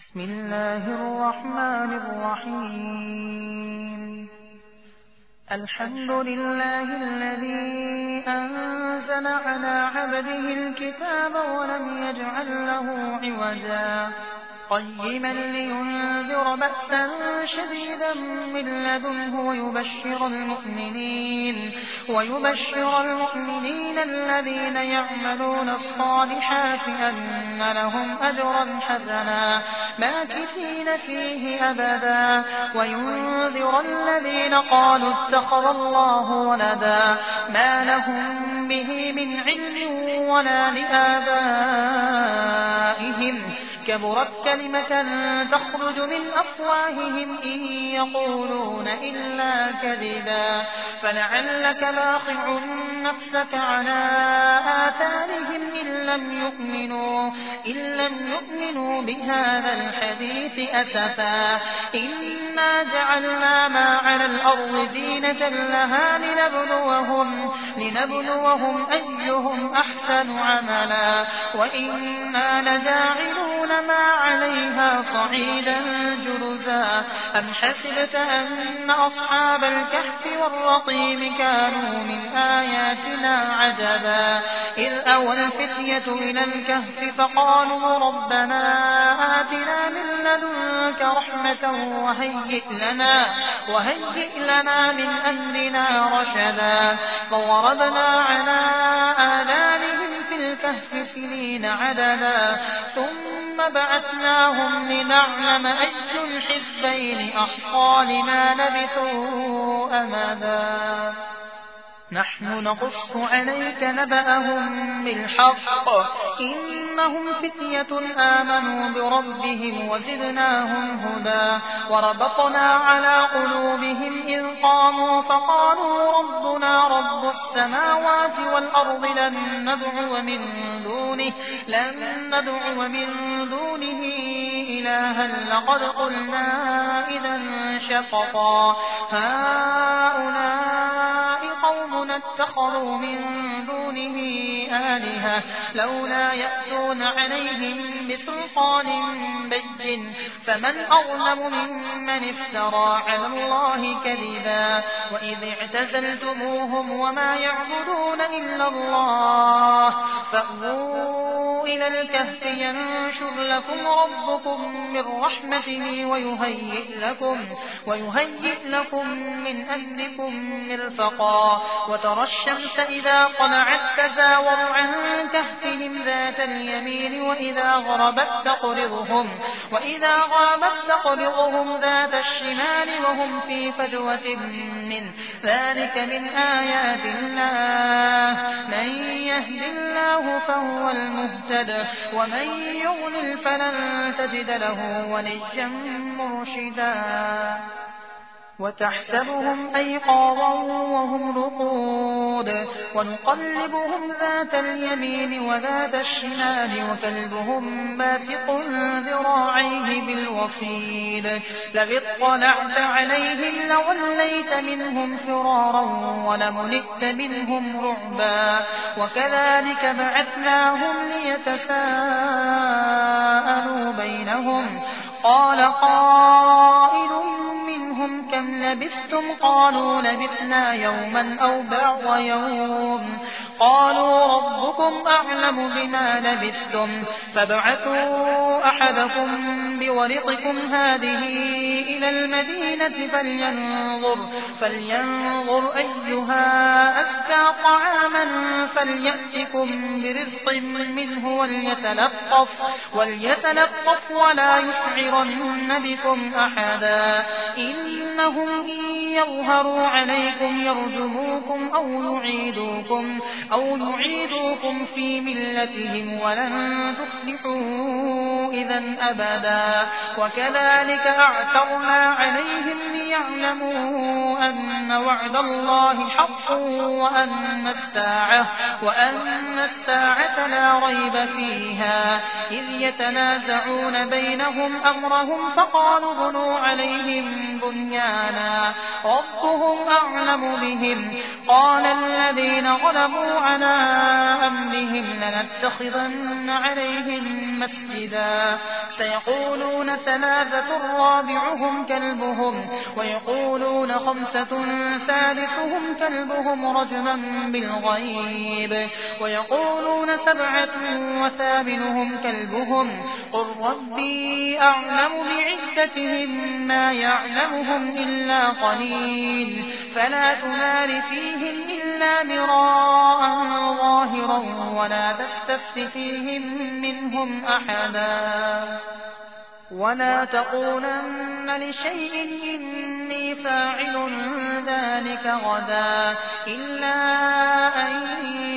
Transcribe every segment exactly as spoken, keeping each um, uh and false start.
بسم الله الرحمن الرحيم الحمد لله الذي أنزل على عبده الكتاب ولم يجعل له عوجا قيما لينذر بأسا شديدا من لدنه ويبشر المؤمنين ويبشر المؤمنين الذين يعملون الصالحات أن لهم أجرا حسنا ماكثين فيه أبدا وينذر الذين قالوا اتخذ الله ولدا ما لهم به من علم ولا لآبائهم كبرت كلمة تخرج من أفواههم إن يقولون إلا كذبا فلعلك باخع نفسك على آثارهم إن لم يؤمنوا, إن لم يؤمنوا بهذا الحديث أسفا إنا جعلنا ما على الأرض زينة لها لنبلوهم, لنبلوهم أيهم أحسن عملا وإنا لجاعلون ما عليها صعيدا جرزا أم حسبت أن أصحاب الكهف والرقيم كانوا من آياتنا عجبا إذ أوى الفتية إلى الكهف فقالوا ربنا آتنا من لدنك رحمة وهيئ لنا, وهيئ لنا من أمرنا رشدا فضربنا على آذانهم في الكهف سنين عددا ثم بعثناهم لنعلم أي الحزبين أحصى لما لبثوا أمدا نحن نقص عليك نبأهم بالحق إنهم فتية آمنوا بربهم وزدناهم هدى وربطنا على قلوبهم إذ قاموا فقالوا ربنا رب السماوات والأرض لن ندعو من دونه, لن ندعو من دونه إلها لقد قلنا إذا شططا هؤلاء قوم اتخذوا من دونه آلهة لولا يأتون عليهم بسلطان بين فمن أظلم ممن افترى على الله كذبا وإذ اعتزلتموهم وما يعبدون إلا الله فأووا إلى الكهف ينشر لكم ربكم من رحمته ويهيئ لكم, ويهيئ لكم من أمركم مرفقا وترى الشمس إذا طلعت تزاور عن كهفهم ذات اليمين وإذا غربت تقرضهم, وإذا غابت تقرضهم ذات الشمال وهم في فجوة منه ذلك من آيات الله من يهد الله فهو المهتد ومن يضلل فلن تجد له وليا مرشدا وتحسبهم أيقاظا وهم رقود ونقلبهم ذات اليمين وذات الشمال وكلبهم باسط ذراعيه بالوصيد لو اطلعت عليهم لوليت منهم فرارا ولملئت منهم رعبا وكذلك بعثناهم ليتساءلوا بينهم قال قائل منهم كم لبثتم قالوا لبثنا يوما أو بعض يوم قالوا ربكم أعلم بما لبثتم فابعثوا أحدكم بورقكم هذه إلى المدينة فلينظر, فلينظر أيها أزكى طعاما فليأتكم برزق منه وليتلطف, وليتلطف ولا يشعرن بكم أحدا إنهم إن يظهروا عليكم يرجموكم أو يعيدوكم, أو يعيدوكم في ملتهم ولن تفلحوا إذا أبدا وكذلك أعثرنا عليهم ليعلموا أن وعد الله حق وأن الساعة, وأن الساعة لا ريب فيها إذ يتنازعون بينهم أمرهم فقالوا بنوا عليهم بنيانا ربهم أعلم بهم قال الذين غلبوا على أمرهم لنتخذن عليهم مسجدا سيقولون ثلاثة رابعهم كلبهم ويقولون خمسة سادسهم كلبهم رجما بالغيب ويقولون سبعة وثامنهم كلبهم قل ربي أعلم بعدتهم ما يعلمهم إلا قليل فلا تمار فيهم إلا مراء ظاهرا ولا تستفت فيهم منهم أحدا ولا تقولن لشيء إني فاعل ذلك غدا إلا أن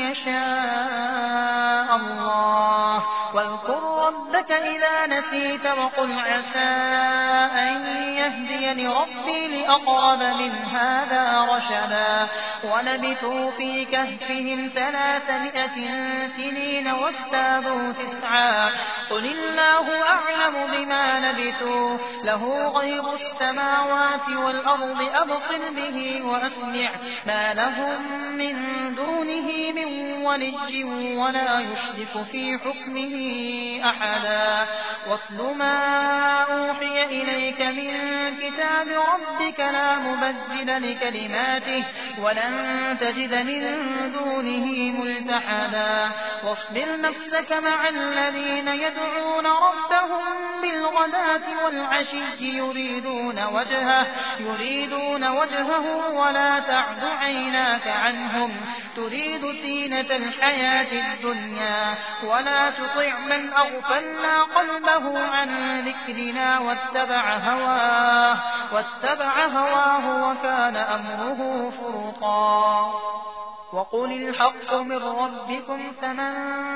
يشاء الله واذكر ربك إذا نسيت وقل عسى أن يهديني ربي لأقرب من هذا رشدا ولبثوا في كهفهم ثلاثمائة سنين وازدادوا تسعا قل الله أعلم بما لبثوا له غيب السماوات والأرض أبصر به وأسمع ما لهم من دونه من ولي ولا يشرك في حكمه أحدا واتل ما أوحي إليك من كتاب ربك لا مبدل لكلماته ولن تجد من دونه ملتحدا واصبر نفسك مع الذين يدعون ربهم بالغداة والعشي يريدون وجهه يريدون وجهه ولا تعد عيناك عنهم تريد زينة الحياة الدنيا ولا تطع من أغفلنا قلبه عن ذكرنا واتبع هواه واتبع هواه وكان أمره فرطا وقل الحق من ربكم فمن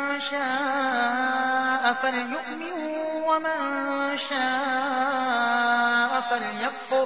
شاء فليؤمن ومن شاء فليكفر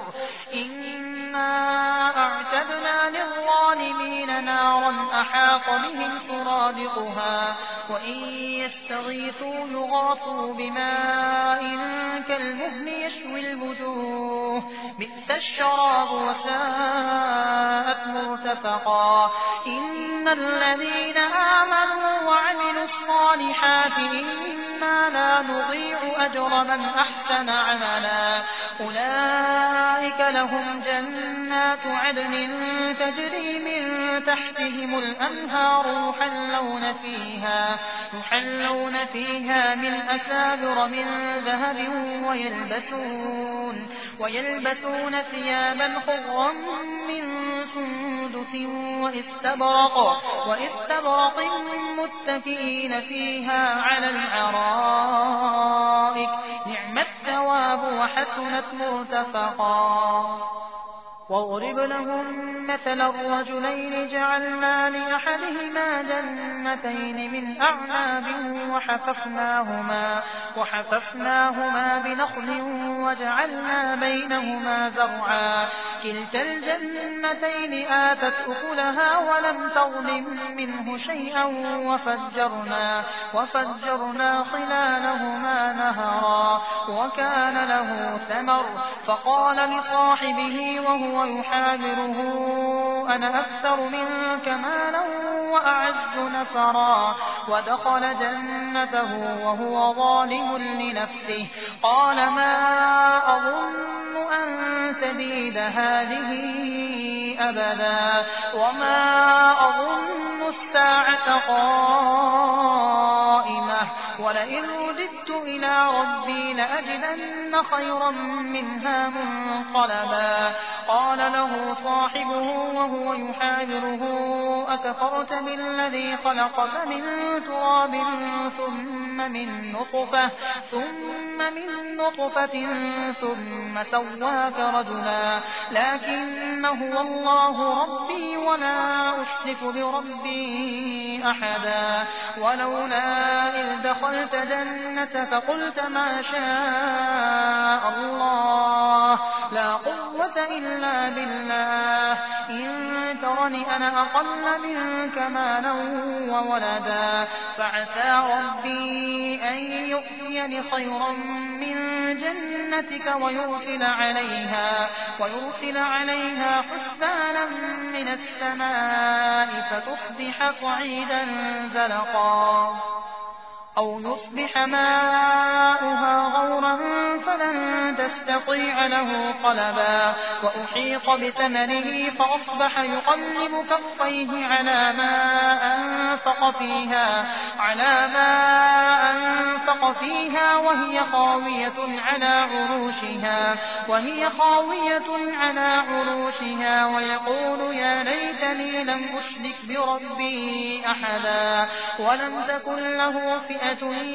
إنا أعتدنا للظالمين نارا أحاط بهم سرادقها وإن يستغيثوا يغاثوا بماء كالمهل يشوي الوجوه بئس الشراب وساءت مرتفقا إن الذين آمنوا وعملوا الصالحات إنا لا نضيع أجر من أحسن عملا أولئك لهم جنات عدن تجري من تحتهم الأنهار يحلون فيها يحلون فيها من أساور من ذهب ويلبسون ويلبسون ثيابا خضرا من سندس واستبرق واستبرق متكئين فيها على الأرائك نعم الثواب وحسنت مرتفقا واضرب لهم مثل الرجلين جعلنا لأحدهما جنتين من أعناب وحففناهما, وحففناهما بنخل وجعلنا بينهما زرعا كلتا الجنتين آتت أكلها ولم تظلم منه شيئا وفجرنا, وفجرنا خلالهما نهرا وكان له ثمر فقال لصاحبه وهو يحاوره أنا أكثر منك مالا وأعز نفرا ودخل جنته وهو ظالم لنفسه قال ما أظن أن تبيد هذه أبدا وما أظن الساعة قائمة ولئن رددت إلى ربي لأجدن خيرا منها منقلبا قال له صاحبه وهو يحاوره أكفرت بالذي خلقك من تراب ثم من نطفة ثم من نطفة ثم سواك رجلا لكن هو الله ربي ولا أشرك بربي أحدا ولولا إذ دخلت جنتك قلت ما شاء الله لا قوة إلا بالله إن ترني أنا أقل منك مالا وولدا فعسى ربي أن يؤتيني خيرا من جنتك ويرسل عليها, ويرسل عليها حسبانا من السماء فتصبح صعيدا زلقا أو يصبح ماؤها غورا فلن تستطيع له طلبا وأحيط بثمنه فأصبح يقلب كفيه على ما أنفق فيها على ما أنفق فيها وهي خاوية على عروشها وهي خاوية على عروشها ويقول يا ليتني لم أشرك بربي أحدا ولم تكن له فئة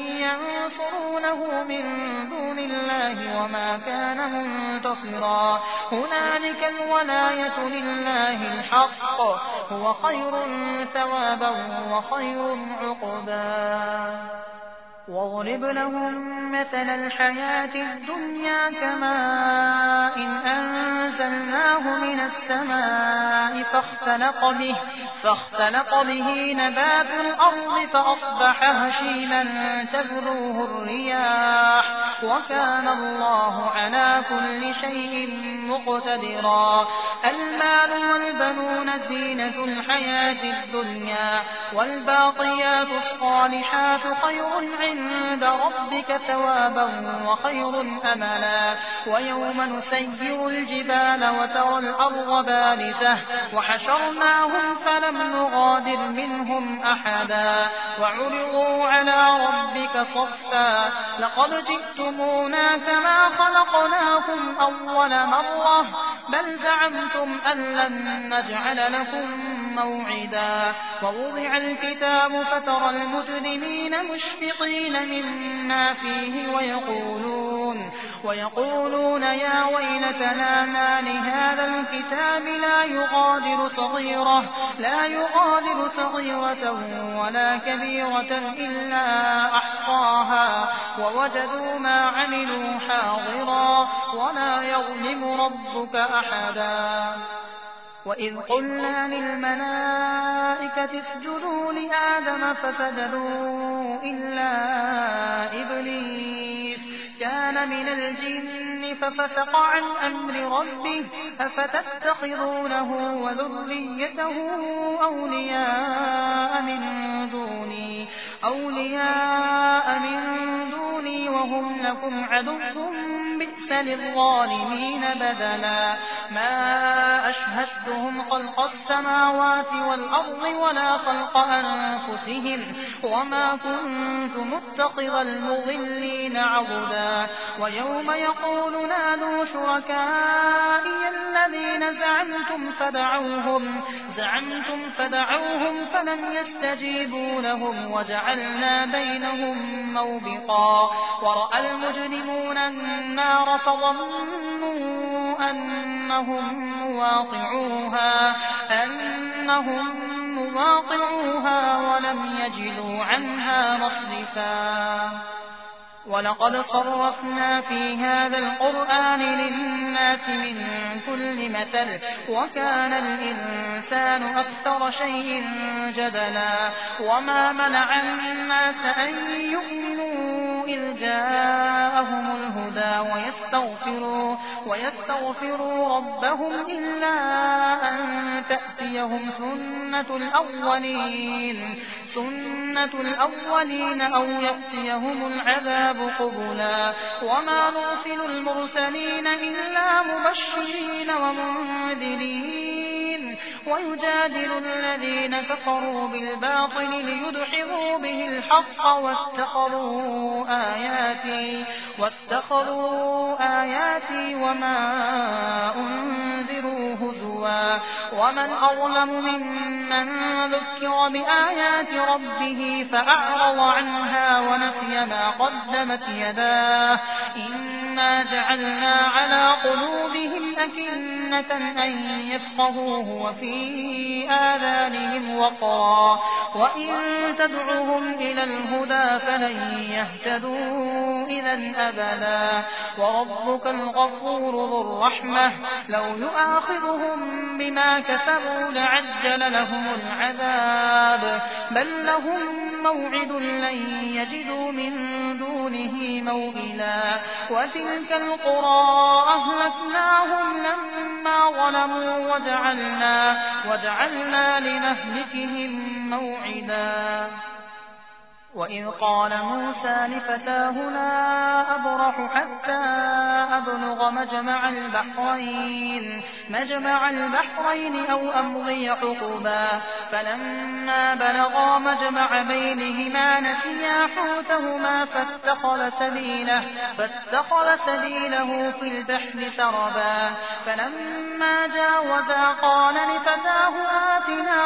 ينصرونه من دون الله وما كان منتصرا هنالك الولاية لله الحق هو خير ثوابا وخير عقبا واضرب لهم مثل الحياة الدنيا كماء إن أنزلناه من السماء فاختلط به, فاختلط به نبات الأرض فأصبح هشيما تذروه الرياح وكان الله على كل شيء مقتدرا المال والبنون زينة الحياة الدنيا والباقيات الصالحات خير عند ربك ثوابا وخير أملا ويوم نسير الجبال وترى الأرض بارزة وحشرناهم فلم نغادر منهم أحدا وعرضوا على ربك صفا لقد جئتمونا كما خلقناكم أول مرة بل زعمتم أن لن نجعل لكم موعدا ووضع الكتاب فترى المجرمين مشفقين مما فيه ويقولون, ويقولون يا ويلتنا ما لهذا الكتاب لا يغادر صغيرة, لا يغادر صغيرة ولا كبيرة إلا أحصاها ووجدوا ما عملوا حاضرا ولا يظلم ربك أحدا وإذ قلنا للملائكة اسجدوا لآدم فسجدوا إلا إبليس كان من الجن ففسق عن أمر ربه أفتتخذونه وذريته أولياء من دوني أولياء من دوني وهم لكم عدو بئس للظالمين بدلا ما أشهدتهم خلق السماوات والأرض ولا خلق أنفسهم وما كنت متخذ المضلين عضدا ويوم يقول نادوا شركائي الذين زعمتم فدعوهم زعمتم فدعوهم فلم يستجيبوا لهم وجعلنا بينهم موبقا ورأى المجرمون النار فظنوا أنهم مواقعوها أنهم مواقعوها ولم يجدوا عنها مصرفا ولقد صرفنا في هذا القرآن للناس من كل مثل وكان الإنسان أكثر شيء جدلا وما منع الناس أن يؤمنوا إذ جاءهم الهدى ويستغفروا, ويستغفروا ربهم إلا أن تأتيهم سنة الأولين سنة الأولين أو يأتيهم العذاب قبلا وما نرسل المرسلين إلا مبشرين ومنذرين ويجادل الذين كفروا بالباطل ليدحضوا به الحق واتخذوا آياتي, واتخذوا آياتي وما أنذروا هزوا ومن أظلم ممن ذكر بآيات ربه فأعرض عنها ونسي ما قدمت يداه إنا جعلنا على قلوبهم أكنة أن يفقهوه وفي آذانهم وقرا وإن تدعوهم إلى الهدى فلن يهتدوا إذا أبدا وربك الغفور ذو الرحمة لو يؤاخذهم بما كسبوا لعجل لهم العذاب بل لهم موعد لن يجدوا من دونه موئلا وتلك القرى أهلكناهم لما ظلموا وجعلنا, وجعلنا لمهلكهم موعدا وإذ قال موسى لفتاه لا أبرح حتى أبلغ مجمع البحرين مجمع البحرين أو أمضي حقبا فلما بلغا مجمع بينهما نسيا حوتهما فاتخذ سبيله, فاتخذ سبيله في البحر سربا فلما جاوزا قال لفتاه آتنا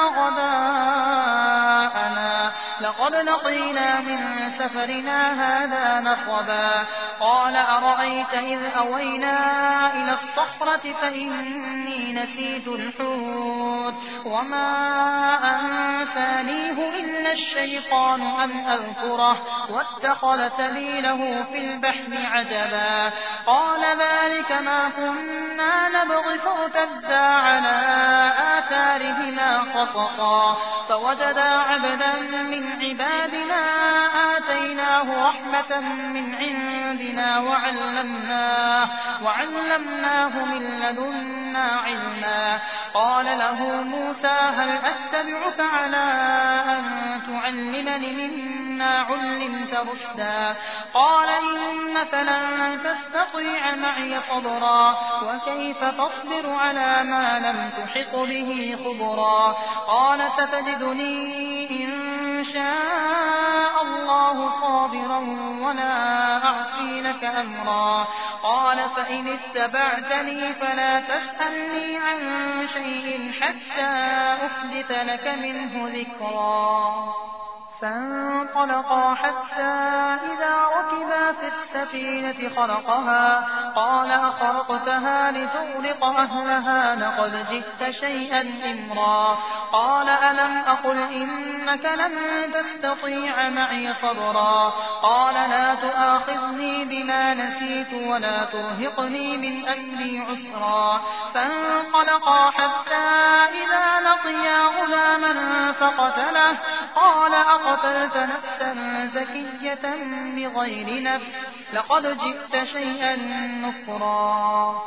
غداءنا لقد لقينا من سفرنا هذا نصبا قال أرأيت إذ أوينا إلى الصخرة فإني نسيت الحوت وما أنسانيه إلا الشيطان أن أذكره واتخذ سبيله في البحر عجبا قال ذلك ما كنا نبغي فارتدا على آثارهما قصصا فوجدا عبدا من عبادنا آتيناه رحمة من عندنا وعلمناه, وعلمناه من لدنا علما قال له موسى هل أتبعك على أن تعلمني مما علمت رشدا قال إنك لن تستطيع معي صبرا وكيف تصبر على ما لم تحط به خبرا قال ستجدني إن شاء الله صابرا ولا أعصي لك أمرا قال فإن اتبعتني فلا تسألني عن شيء حتى أحدث لك منه ذكرا فانطلقا حتى إذا ركبا في السفينة خرقها قال أخرقتها لتغرق أهلها لقد جئت شيئا إمرا قال ألم أقل إنك لن تستطيع معي صبرا قال لا تؤاخذني بما نسيت ولا ترهقني من أمري عسرا فانطلقا حتى إذا لقيا غلاما فقتله قال أقتلت نفسا زكية بغير نفس لقد جئت شيئا نكرا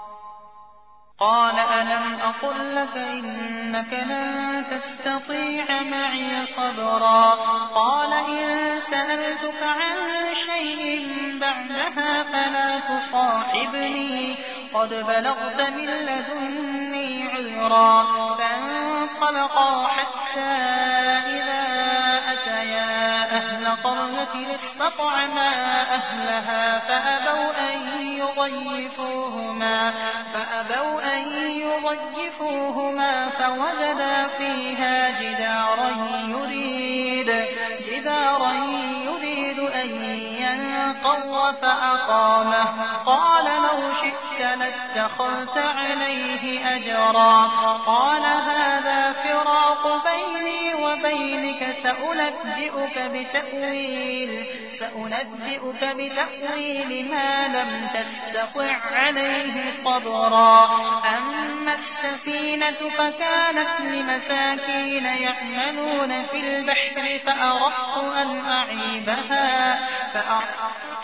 قال ألم أقل لك إنك لن تستطيع معي صبرا قال إن سألتك عن شيء بعدها فلا تصاحبني قد بلغت من لدني عذرا فانطلقا حتى إذا أتيا أهل قرية استطعما أهلها فأبوا أن يضيفوهما فأبوا أن يضيفوهما فوجدا فيها جدارا يريد جدارا يريد أن ينقض فأقامه قال لو شئت لاتخذت عليه أجرا قال هذا فراق بيني وبينك سأنبئك بتأويل سأنبئك بتأويل ما لم تستطع عليه صبرا أما السفينة فكانت لمساكين يعملون في البحر فأردت أن أعيبها فأردت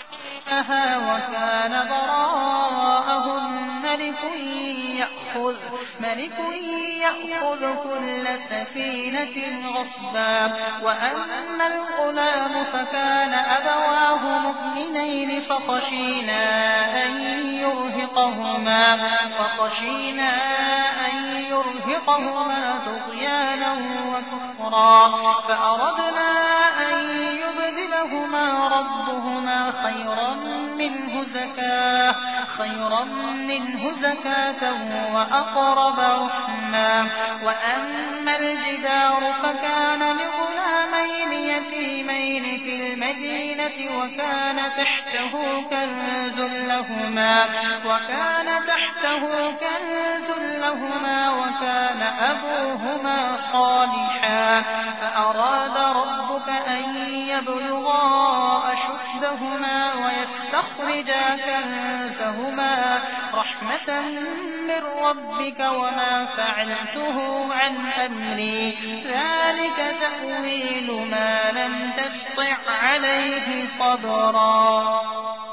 وكان براءهم ملك يأخذ, ملك يأخذ كل سفينة غصبا وأما الغلام فكان أبواه مؤمنين فخشينا أن يرهقهما فخشينا أن يرهقهما طغيانا وكفرا فأردنا أن يبدلهما ربهما خيرا منه زكاة خيرا منه زكاة وأقرب رحما وأما الجدار فكان لغلامين يتيمين في المدينة وكان تحته كنز لهما وكان تحته كنز لهما وكان أبوهما صالحا فأراد ربك أن يبلغا أشدهما ويستخرجا كنزهما رحمة من ربك وما فعلته عن أمري ذلك تأويل ما لم تسطع عليه صبرا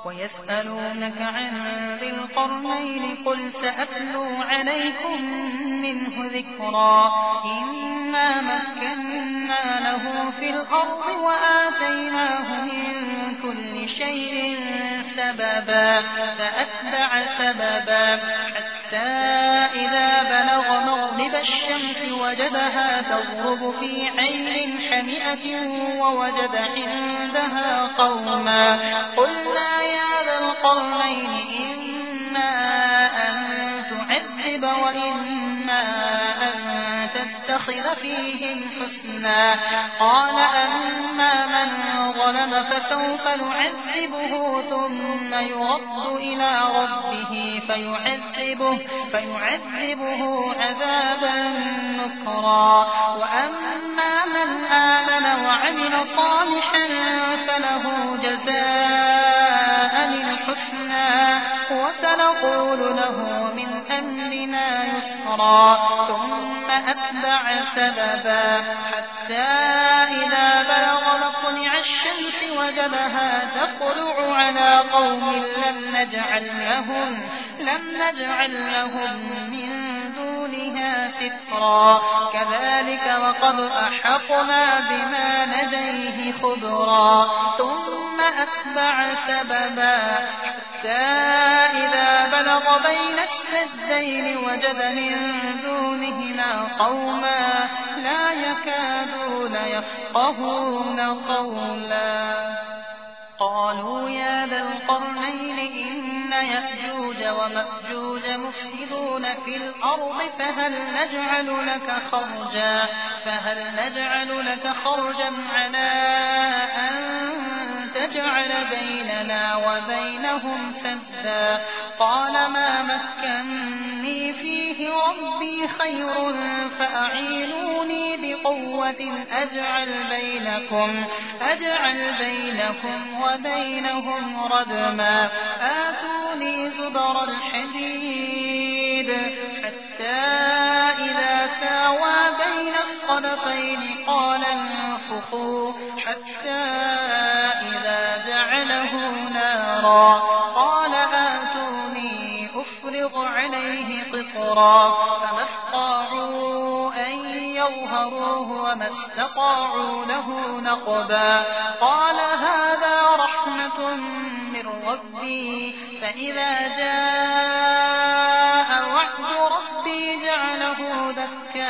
ويسألونك عن ذي القرنين قل سأتلو عليكم منه ذكرا إنا مكنا له في الأرض وآتيناه من كل شيء سببا فأتبع سببا حتى إذا بلغ مغرب الشمس وجدها تغرب في عين حمئة ووجد عندها قوما قلنا يا ذا القرنين إما أن تعذب وإما أن تتخذ فيهم حسنا قال أما من ظلم فسوف نعذبه ثم يرد إلى ربه فيعذبه, فيعذبه عذابا نكرا وأما من آمن وعمل صالحا فله جزاء الحسنى وسنقول له من أمرنا يسرا ثم أتبع سببا حتى إذا بلغ مطلع الشمس وجدها تطلع على قوم لم نجعل لهم, لم نجعل لهم من دونها سترا كذلك وقد أحطنا بما لديه خبرا ثم أتبع سببا حتى إذا بلغ بين السدين وجد من دونهما قوما لا يكادون يفقهون قولا قالوا يا ذا القرنين إن يأجوج ومأجوج مفسدون في الأرض فهل نجعل لك خرجا فهل نجعل لك خرجا على أن تجعل بيننا وبينهم سدا قال ما مكنني فيه ربي خير فأعينوني بقوة أجعل بينكم, أجعل بينكم وبينهم ردما آتوني زبر الحديد حتى إذا ساوى بين الصدفين قال انفخوا حتى إذا جعله نارا قال آتوني أفرغ عليه قطرا فما استطاعوا أن يظهروه وما استطاعوا له نقبا قال هذا رحمة من ربي فإذا جاء وعد ربي جعله دكاء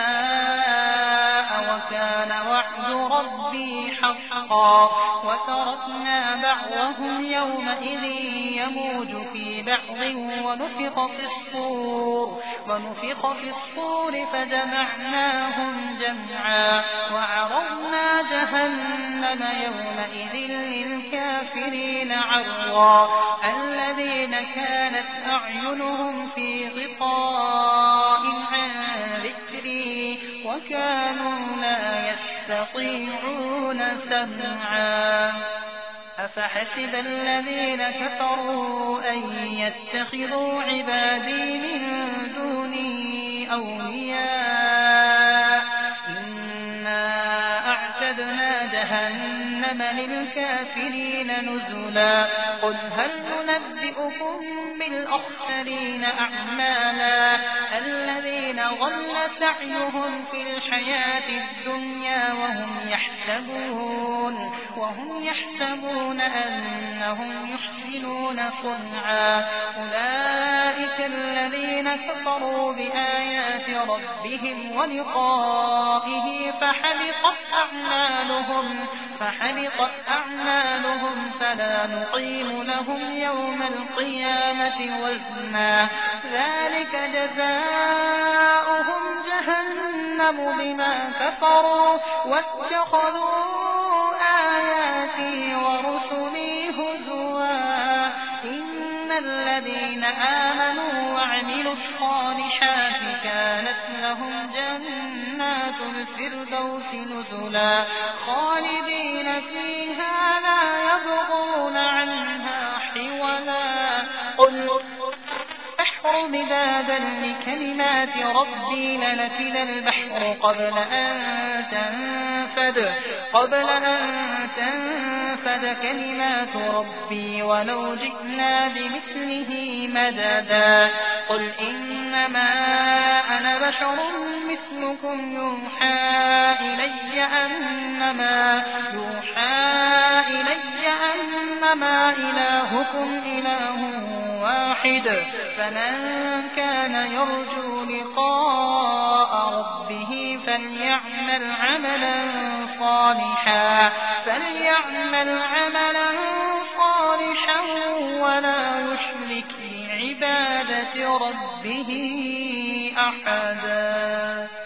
وكان وعد ربي حقا وتركنا بعضهم يومئذ يموج في بعض ونفخ في الصور ونفخ في الصور فجمعناهم جمعا وعرضنا جهنم يومئذ للكافرين عرضا الذين كانت أعينهم في غطاء عن ذكري وكانوا لا يستطيعون سمعا أفحسب الذين كفروا أن يتخذوا عبادي من دوني أولياء إنا أعتدنا جهنم للكافرين نزلا قل هل ننبئكم بالأخسرين أعمالا الذين ضل سعيهم في الحياة الدنيا وهم يحسبون وهم يحسبون أنهم يحسنون صنعا أولئك الذين كفروا بآيات ربهم ولقائه فحبطت أعمالهم فحبطت أعمالهم فلا نقيم لهم يوم القيامة وزنا ذلك جزاؤهم جهنم بما كفروا واتخذوا آياتي ورسلي هزوا إن الذين آمنوا وعملوا الصالحات كانت لهم جنات الفردوس نزلا خالدين فيها لا يبغون عنها حولا قل البحر مدادا لكلمات ربي لنفد البحر قبل أن تنفد قبل أن تنفد كلمات ربي ولو جئنا بمثله مددا قل إنما أنا بشر مثلكم يوحى إلي أنما يوحى إلي أنما إلهكم إله واحد فمن كان يرجو لقاء ربه فليعمل عملا صالحا فليعمل عملا صالحا ولا يشرك بعبادة ربه أحدا.